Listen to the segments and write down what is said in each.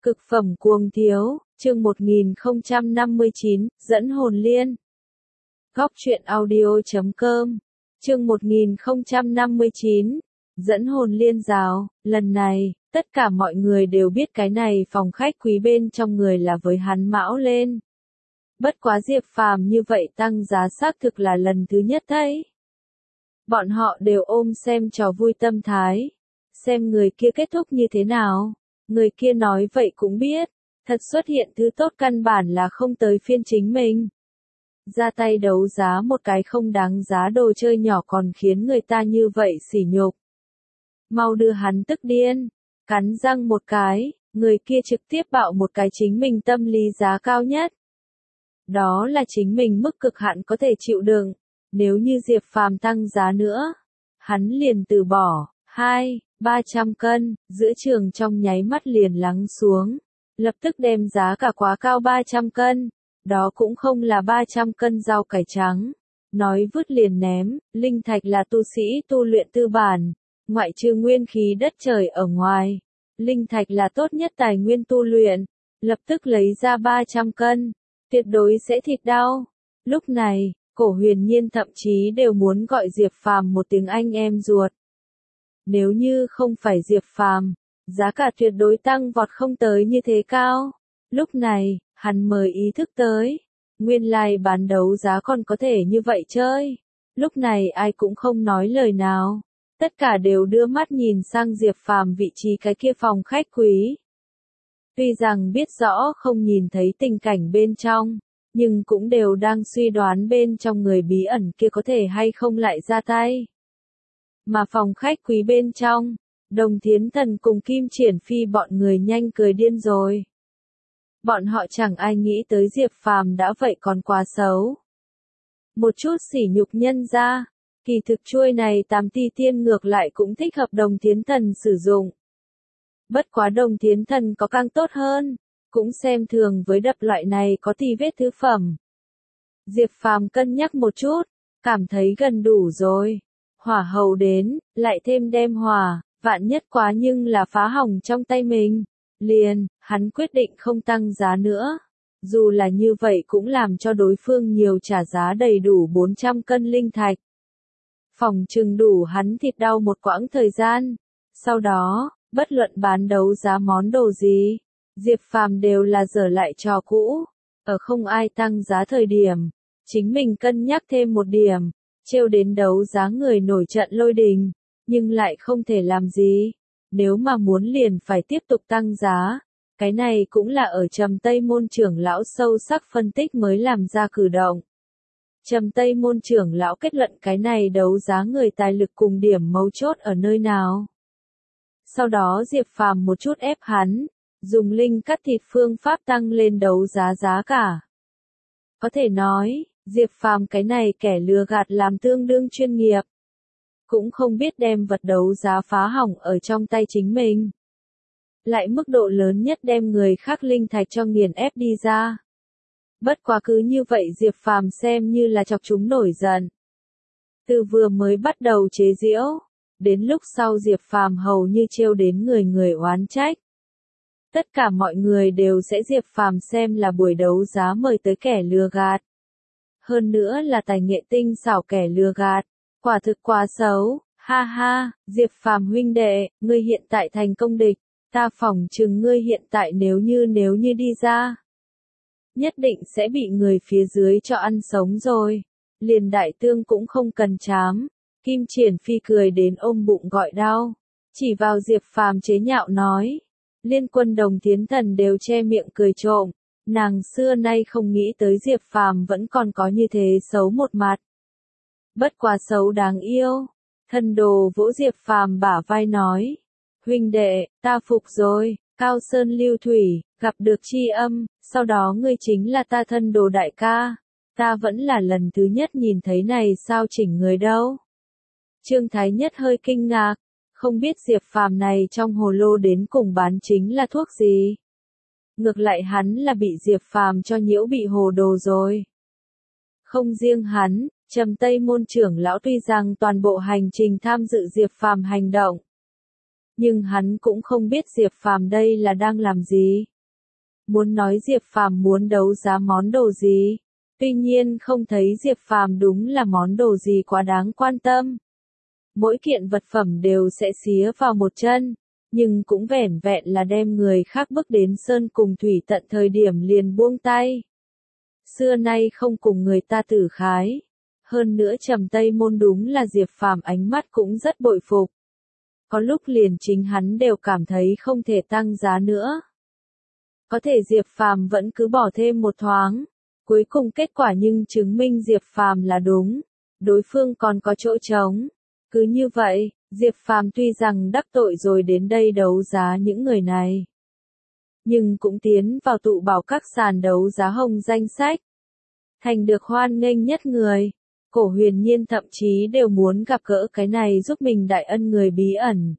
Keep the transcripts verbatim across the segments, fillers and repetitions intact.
Cực phẩm cuồng thiếu, chương một nghìn không trăm năm mươi chín, dẫn hồn liên. Góc truyện audio chấm com, chương một nghìn không trăm năm mươi chín, dẫn hồn liên rào. Lần này, tất cả mọi người đều biết cái này phòng khách quý bên trong người là với hắn mão lên. Bất quá Diệp Phàm như vậy tăng giá xác thực là lần thứ nhất thấy. Bọn họ đều ôm xem trò vui tâm thái, xem người kia kết thúc như thế nào. Người kia nói vậy cũng biết, thật xuất hiện thứ tốt căn bản là không tới phiên chính mình. Ra tay đấu giá một cái không đáng giá đồ chơi nhỏ còn khiến người ta như vậy sỉ nhục. Mau đưa hắn tức điên, cắn răng một cái, người kia trực tiếp bạo một cái chính mình tâm lý giá cao nhất. Đó là chính mình mức cực hạn có thể chịu đựng, nếu như Diệp Phàm tăng giá nữa, hắn liền từ bỏ. Hai, ba trăm cân, giữa trường trong nháy mắt liền lắng xuống, lập tức đem giá cả quá cao ba trăm cân, đó cũng không là ba trăm cân rau cải trắng, nói vứt liền ném. Linh thạch là tu sĩ tu luyện tư bản, ngoại trừ nguyên khí đất trời ở ngoài, linh thạch là tốt nhất tài nguyên tu luyện, lập tức lấy ra ba trăm cân, tuyệt đối sẽ thịt đau. Lúc này, Cổ Huyền Nhiên thậm chí đều muốn gọi Diệp Phàm một tiếng anh em ruột. Nếu như không phải Diệp Phàm, giá cả tuyệt đối tăng vọt không tới như thế cao. Lúc này, hắn mới ý thức tới, nguyên lai bán đấu giá còn có thể như vậy chơi. Lúc này ai cũng không nói lời nào, tất cả đều đưa mắt nhìn sang Diệp Phàm vị trí cái kia phòng khách quý. Tuy rằng biết rõ không nhìn thấy tình cảnh bên trong, nhưng cũng đều đang suy đoán bên trong người bí ẩn kia có thể hay không lại ra tay. Mà phòng khách quý bên trong, Đồng Thiến Thần cùng Kim Triển Phi bọn người nhanh cười điên rồi. Bọn họ chẳng ai nghĩ tới Diệp Phàm đã vậy còn quá xấu. Một chút sỉ nhục nhân ra, kỳ thực chuôi này tám ti tiên ngược lại cũng thích hợp Đồng Thiến Thần sử dụng. Bất quá Đồng Thiến Thần có càng tốt hơn, cũng xem thường với đập loại này có tì vết thứ phẩm. Diệp Phàm cân nhắc một chút, cảm thấy gần đủ rồi. Hỏa hầu đến, lại thêm đem hỏa, vạn nhất quá nhưng là phá hỏng trong tay mình. Liền, hắn quyết định không tăng giá nữa. Dù là như vậy cũng làm cho đối phương nhiều trả giá đầy đủ bốn trăm cân linh thạch. Phòng trừng đủ hắn thịt đau một quãng thời gian. Sau đó, bất luận bán đấu giá món đồ gì, Diệp Phàm đều là dở lại trò cũ. Ở không ai tăng giá thời điểm, chính mình cân nhắc thêm một điểm. Trêu đến đấu giá người nổi trận lôi đình, nhưng lại không thể làm gì. Nếu mà muốn liền phải tiếp tục tăng giá, cái này cũng là ở Trầm Tây Môn trưởng lão sâu sắc phân tích mới làm ra cử động. Trầm Tây Môn trưởng lão kết luận cái này đấu giá người tài lực cùng điểm mấu chốt ở nơi nào. Sau đó Diệp Phàm một chút ép hắn, dùng linh cắt thịt phương pháp tăng lên đấu giá giá cả. Có thể nói, Diệp Phàm cái này kẻ lừa gạt làm tương đương chuyên nghiệp. Cũng không biết đem vật đấu giá phá hỏng ở trong tay chính mình. Lại mức độ lớn nhất đem người khác linh thạch cho nghiền ép đi ra. Bất quá cứ như vậy Diệp Phàm xem như là chọc chúng nổi giận. Từ vừa mới bắt đầu chế giễu, đến lúc sau Diệp Phàm hầu như trêu đến người người oán trách. Tất cả mọi người đều sẽ Diệp Phàm xem là buổi đấu giá mời tới kẻ lừa gạt. Hơn nữa là tài nghệ tinh xảo kẻ lừa gạt, quả thực quá xấu. Ha ha, Diệp Phàm huynh đệ, ngươi hiện tại thành công địch, ta phỏng chừng ngươi hiện tại nếu như nếu như đi ra, nhất định sẽ bị người phía dưới cho ăn sống rồi. Liền đại tương cũng không cần chám. Kim Triển Phi cười đến ôm bụng gọi đau, chỉ vào Diệp Phàm chế nhạo nói. Liên Quân Đồng Thiến Thần đều che miệng cười trộm. Nàng xưa nay không nghĩ tới Diệp Phàm vẫn còn có như thế xấu một mặt. Bất quá xấu đáng yêu. Thần đồ vỗ Diệp Phàm bả vai nói. Huynh đệ, ta phục rồi, Cao Sơn Lưu Thủy, gặp được chi âm, sau đó ngươi chính là ta thân đồ đại ca. Ta vẫn là lần thứ nhất nhìn thấy này sao chỉnh người đâu. Trương Thái Nhất hơi kinh ngạc, không biết Diệp Phàm này trong hồ lô đến cùng bán chính là thuốc gì. Ngược lại hắn là bị Diệp Phàm cho nhiễu bị hồ đồ rồi. Không riêng hắn, Trầm Tây Môn trưởng lão tuy rằng toàn bộ hành trình tham dự Diệp Phàm hành động, nhưng hắn cũng không biết Diệp Phàm đây là đang làm gì. muốn nói Diệp Phàm muốn đấu giá món đồ gì. Tuy nhiên không thấy Diệp Phàm đúng là món đồ gì quá đáng quan tâm. Mỗi kiện vật phẩm đều sẽ xía vào một chân, nhưng cũng vẻn vẹn là đem người khác bước đến sơn cùng thủy tận thời điểm liền buông tay. Xưa nay không cùng người ta tử khái. Hơn nữa Trầm Tây Môn đúng là Diệp Phàm ánh mắt cũng rất bội phục. Có lúc liền chính hắn đều cảm thấy không thể tăng giá nữa. Có thể Diệp Phàm vẫn cứ bỏ thêm một thoáng. Cuối cùng kết quả nhưng chứng minh Diệp Phàm là đúng. Đối phương còn có chỗ trống. Cứ như vậy, Diệp Phàm tuy rằng đắc tội rồi đến đây đấu giá những người này, nhưng cũng tiến vào tụ bảo các sàn đấu giá hồng danh sách. Thành được hoan nghênh nhất người. Cổ Huyền Nhiên thậm chí đều muốn gặp gỡ cái này giúp mình đại ân người bí ẩn.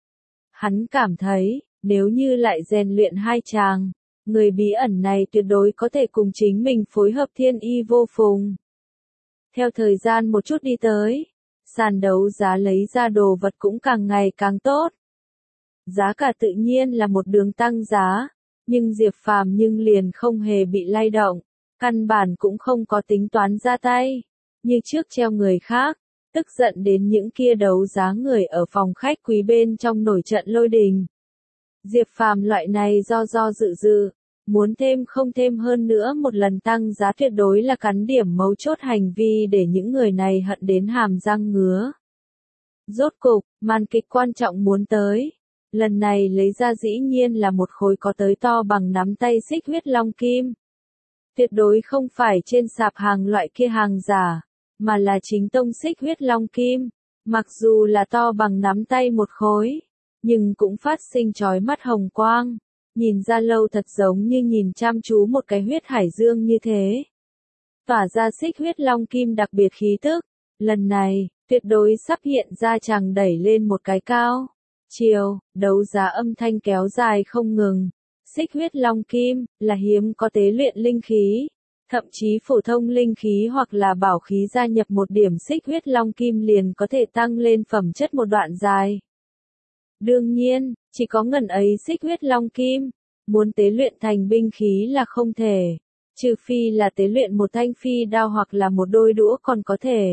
Hắn cảm thấy, nếu như lại rèn luyện hai chàng, người bí ẩn này tuyệt đối có thể cùng chính mình phối hợp thiên y vô phùng. Theo thời gian một chút đi tới, sàn đấu giá lấy ra đồ vật cũng càng ngày càng tốt. Giá cả tự nhiên là một đường tăng giá, nhưng Diệp Phàm nhưng liền không hề bị lay động, căn bản cũng không có tính toán ra tay, như trước treo người khác, tức giận đến những kia đấu giá người ở phòng khách quý bên trong nổi trận lôi đình. Diệp Phàm loại này do do dự dự, muốn thêm không thêm hơn nữa một lần tăng giá tuyệt đối là cắn điểm mấu chốt hành vi để những người này hận đến hàm răng ngứa. Rốt cục, màn kịch quan trọng muốn tới. Lần này lấy ra dĩ nhiên là một khối có tới to bằng nắm tay xích huyết long kim. Tuyệt đối không phải trên sạp hàng loại kia hàng giả, mà là chính tông xích huyết long kim. Mặc dù là to bằng nắm tay một khối, nhưng cũng phát sinh chói mắt hồng quang. Nhìn ra lâu thật giống như nhìn chăm chú một cái huyết hải dương như thế. Tỏa ra xích huyết long kim đặc biệt khí tức. Lần này, tuyệt đối sắp hiện ra chàng đẩy lên một cái cao. Chiều, đấu giá âm thanh kéo dài không ngừng. Xích huyết long kim, là hiếm có tế luyện linh khí. Thậm chí phổ thông linh khí hoặc là bảo khí gia nhập một điểm xích huyết long kim liền có thể tăng lên phẩm chất một đoạn dài. Đương nhiên, chỉ có ngần ấy xích huyết long kim, muốn tế luyện thành binh khí là không thể, trừ phi là tế luyện một thanh phi đao hoặc là một đôi đũa còn có thể.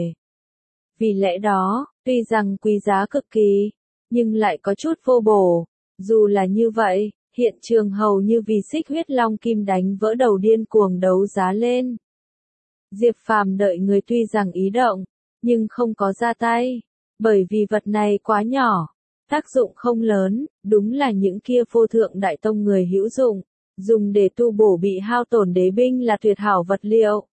Vì lẽ đó, tuy rằng quý giá cực kỳ, nhưng lại có chút vô bổ. Dù là như vậy, hiện trường hầu như vì xích huyết long kim đánh vỡ đầu điên cuồng đấu giá lên. Diệp Phàm đợi người tuy rằng ý động, nhưng không có ra tay, bởi vì vật này quá nhỏ. Tác dụng không lớn, đúng là những kia vô thượng đại tông người hữu dụng, dùng để tu bổ bị hao tổn đế binh là tuyệt hảo vật liệu.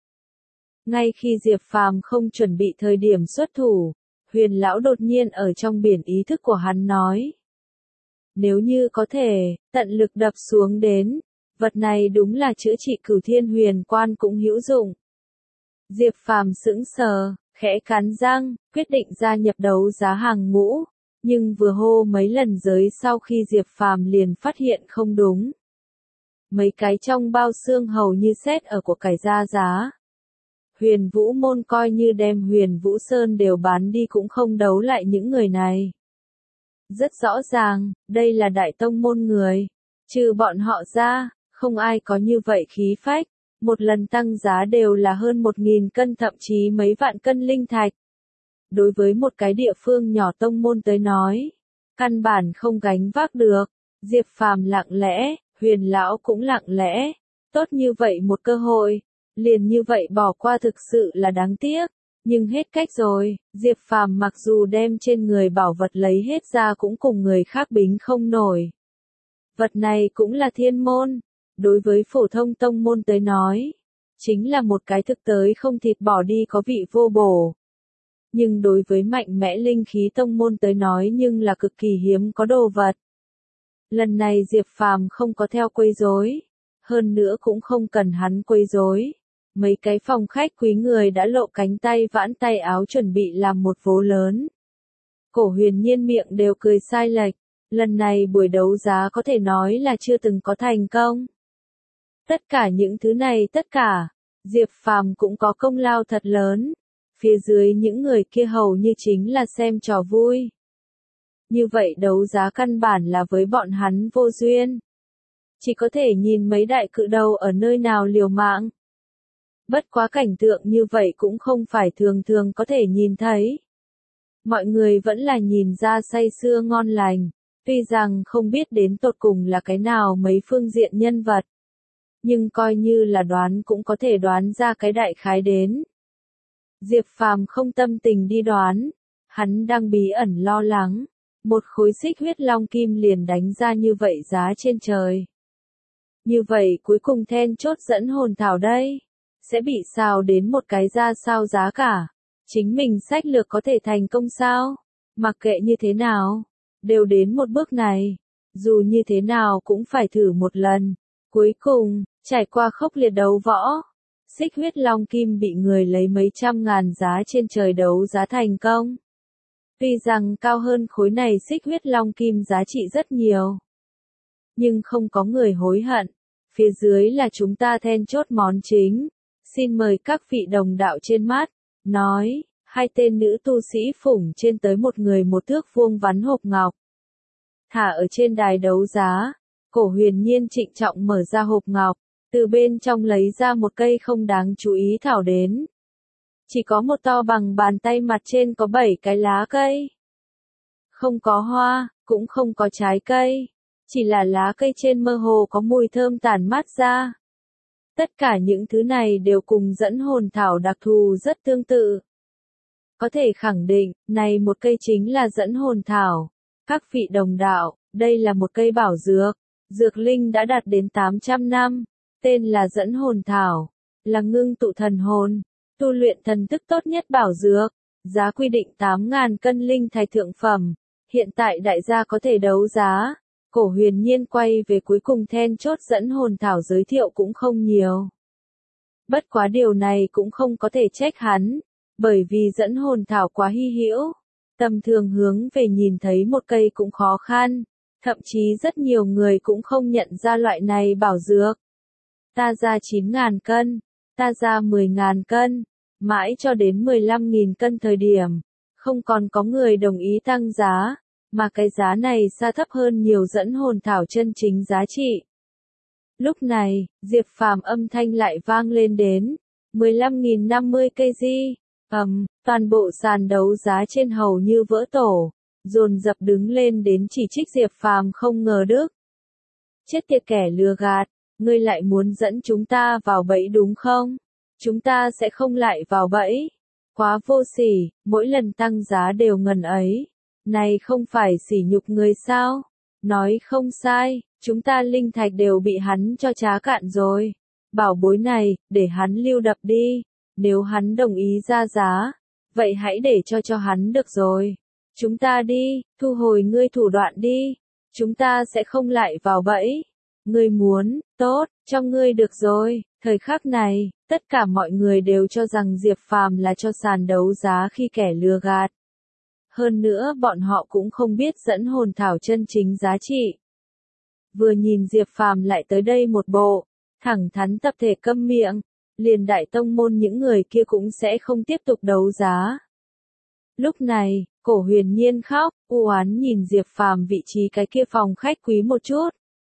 Ngay khi Diệp Phàm không chuẩn bị thời điểm xuất thủ, Huyền lão đột nhiên ở trong biển ý thức của hắn nói: nếu như có thể, tận lực đập xuống đến, vật này đúng là chữa trị Cửu Thiên Huyền Quan cũng hữu dụng. Diệp Phàm sững sờ, khẽ cắn răng, quyết định gia nhập đấu giá hàng ngũ. Nhưng vừa hô mấy lần giới sau khi Diệp Phàm liền phát hiện không đúng. Mấy cái trong bao xương hầu như xét ở của cải ra giá. Huyền Vũ môn coi như đem Huyền Vũ Sơn đều bán đi cũng không đấu lại những người này. Rất rõ ràng, đây là đại tông môn người. Trừ bọn họ ra, không ai có như vậy khí phách. Một lần tăng giá đều là hơn một nghìn cân thậm chí mấy vạn cân linh thạch. Đối với một cái địa phương nhỏ tông môn tới nói, căn bản không gánh vác được. Diệp Phàm lặng lẽ, Huyền lão cũng lặng lẽ. Tốt như vậy một cơ hội, liền như vậy bỏ qua thực sự là đáng tiếc. Nhưng hết cách rồi, Diệp Phàm mặc dù đem trên người bảo vật lấy hết ra cũng cùng người khác bính không nổi. Vật này cũng là thiên môn, đối với phổ thông tông môn tới nói, chính là một cái thực tới không thịt bỏ đi có vị vô bổ. Nhưng đối với mạnh mẽ linh khí tông môn tới nói nhưng là cực kỳ hiếm có đồ vật. Lần này Diệp Phàm không có theo quấy rối, hơn nữa cũng không cần hắn quấy rối. Mấy cái phòng khách quý người đã lộ cánh tay vãn tay áo chuẩn bị làm một vố lớn. Cổ Huyền Nhiên miệng đều cười sai lệch, lần này buổi đấu giá có thể nói là chưa từng có thành công. Tất cả những thứ này tất cả, Diệp Phàm cũng có công lao thật lớn. Phía dưới những người kia hầu như chính là xem trò vui. Như vậy đấu giá căn bản là với bọn hắn vô duyên. chỉ có thể nhìn mấy đại cự đầu ở nơi nào liều mạng. Bất quá cảnh tượng như vậy cũng không phải thường thường có thể nhìn thấy. Mọi người vẫn là nhìn ra say sưa ngon lành, tuy rằng không biết đến tột cùng là cái nào mấy phương diện nhân vật. Nhưng coi như là đoán cũng có thể đoán ra cái đại khái đến. Diệp Phàm không tâm tình đi đoán, hắn đang bí ẩn lo lắng, một khối xích huyết long kim liền đánh ra như vậy giá trên trời. Như vậy cuối cùng then chốt dẫn hồn thảo đây, sẽ bị xào đến một cái ra sao giá cả, chính mình sách lược có thể thành công sao, mặc kệ như thế nào, đều đến một bước này, dù như thế nào cũng phải thử một lần. Cuối cùng, trải qua khốc liệt đấu võ, xích huyết long kim bị người lấy mấy trăm ngàn giá trên trời đấu giá thành công. Tuy rằng cao hơn khối này xích huyết long kim giá trị rất nhiều, nhưng không có người hối hận. Phía dưới là chúng ta then chốt món chính. Xin mời các vị đồng đạo trên mát, nói, hai tên nữ tu sĩ phủng trên tới một người một thước vuông vắn hộp ngọc. Thả ở trên đài đấu giá, Cổ Huyền Nhiên trịnh trọng mở ra hộp ngọc, từ bên trong lấy ra một cây không đáng chú ý thảo đến. Chỉ có một to bằng bàn tay, mặt trên có bảy cái lá cây. Không có hoa, cũng không có trái cây, chỉ là lá cây trên mơ hồ có mùi thơm tản mát ra. Tất cả những thứ này đều cùng dẫn hồn thảo đặc thù rất tương tự. Có thể khẳng định, này một cây chính là dẫn hồn thảo. Các vị đồng đạo, đây là một cây bảo dược. Dược linh đã đạt đến tám trăm năm. Tên là dẫn hồn thảo. Là ngưng tụ thần hồn. Tu luyện thần thức tốt nhất bảo dược. Giá quy định tám nghìn cân linh thạch thượng phẩm. Hiện tại đại gia có thể đấu giá. Cổ Huyền Nhiên quay về cuối cùng then chốt dẫn hồn thảo giới thiệu cũng không nhiều. Bất quá điều này cũng không có thể trách hắn, bởi vì dẫn hồn thảo quá hy hữu, tầm thường hướng về nhìn thấy một cây cũng khó khăn, thậm chí rất nhiều người cũng không nhận ra loại này bảo dược. Ta ra chín nghìn cân, ta ra mười nghìn cân, mãi cho đến mười lăm nghìn cân thời điểm, không còn có người đồng ý tăng giá. Mà cái giá này xa thấp hơn nhiều dẫn hồn thảo chân chính giá trị. Lúc này, Diệp Phàm âm thanh lại vang lên đến mười lăm nghìn năm mươi cây di. Ầm, toàn bộ sàn đấu giá trên hầu như vỡ tổ, dồn dập đứng lên đến chỉ trích Diệp Phàm không ngờ đức. Chết tiệt kẻ lừa gạt, ngươi lại muốn dẫn chúng ta vào bẫy đúng không? Chúng ta sẽ không lại vào bẫy. Quá vô sỉ, mỗi lần tăng giá đều ngần ấy. Này không phải sỉ nhục người sao? Nói không sai, chúng ta linh thạch đều bị hắn cho trá cạn rồi. Bảo bối này, để hắn lưu đập đi. Nếu hắn đồng ý ra giá, vậy hãy để cho cho hắn được rồi. Chúng ta đi, thu hồi ngươi thủ đoạn đi. Chúng ta sẽ không lại vào bẫy. Ngươi muốn, tốt, cho ngươi được rồi. Thời khắc này, tất cả mọi người đều cho rằng Diệp Phàm là cho sàn đấu giá khi kẻ lừa gạt. Hơn nữa bọn họ cũng không biết dẫn hồn thảo chân chính giá trị. Vừa nhìn Diệp Phàm lại tới đây một bộ, thẳng thắn tập thể câm miệng, liền đại tông môn những người kia cũng sẽ không tiếp tục đấu giá. Lúc này, Cổ Huyền Nhiên khóc, u oán nhìn Diệp Phàm vị trí cái kia phòng khách quý một chút.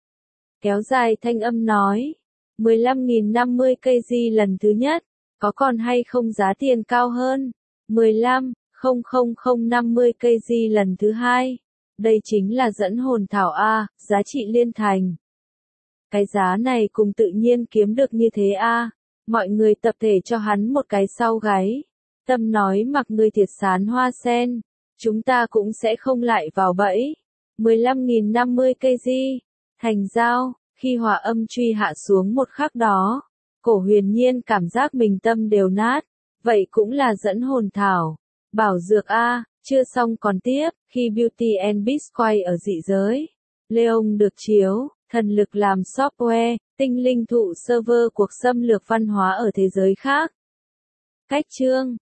Kéo dài thanh âm nói, mười lăm nghìn năm mươi cây di lần thứ nhất, có còn hay không giá tiền cao hơn? mười lăm không không không năm mươi cây di lần thứ hai. Đây chính là dẫn hồn thảo A, giá trị liên thành. Cái giá này cùng tự nhiên kiếm được như thế A. Mọi người tập thể cho hắn một cái sau gáy. Tâm nói mặc ngươi thiệt sán hoa sen. Chúng ta cũng sẽ không lại vào bẫy. mười lăm nghìn năm mươi cây di. Thành giao, khi hòa âm truy hạ xuống một khắc đó. Cổ Huyền Nhiên cảm giác mình tâm đều nát. Vậy cũng là dẫn hồn thảo. Bảo dược A, chưa xong còn tiếp, khi Beauty and Beast quay ở dị giới. Leon được chiếu, thần lực làm software, tinh linh thụ server cuộc xâm lược văn hóa ở thế giới khác. Cách chương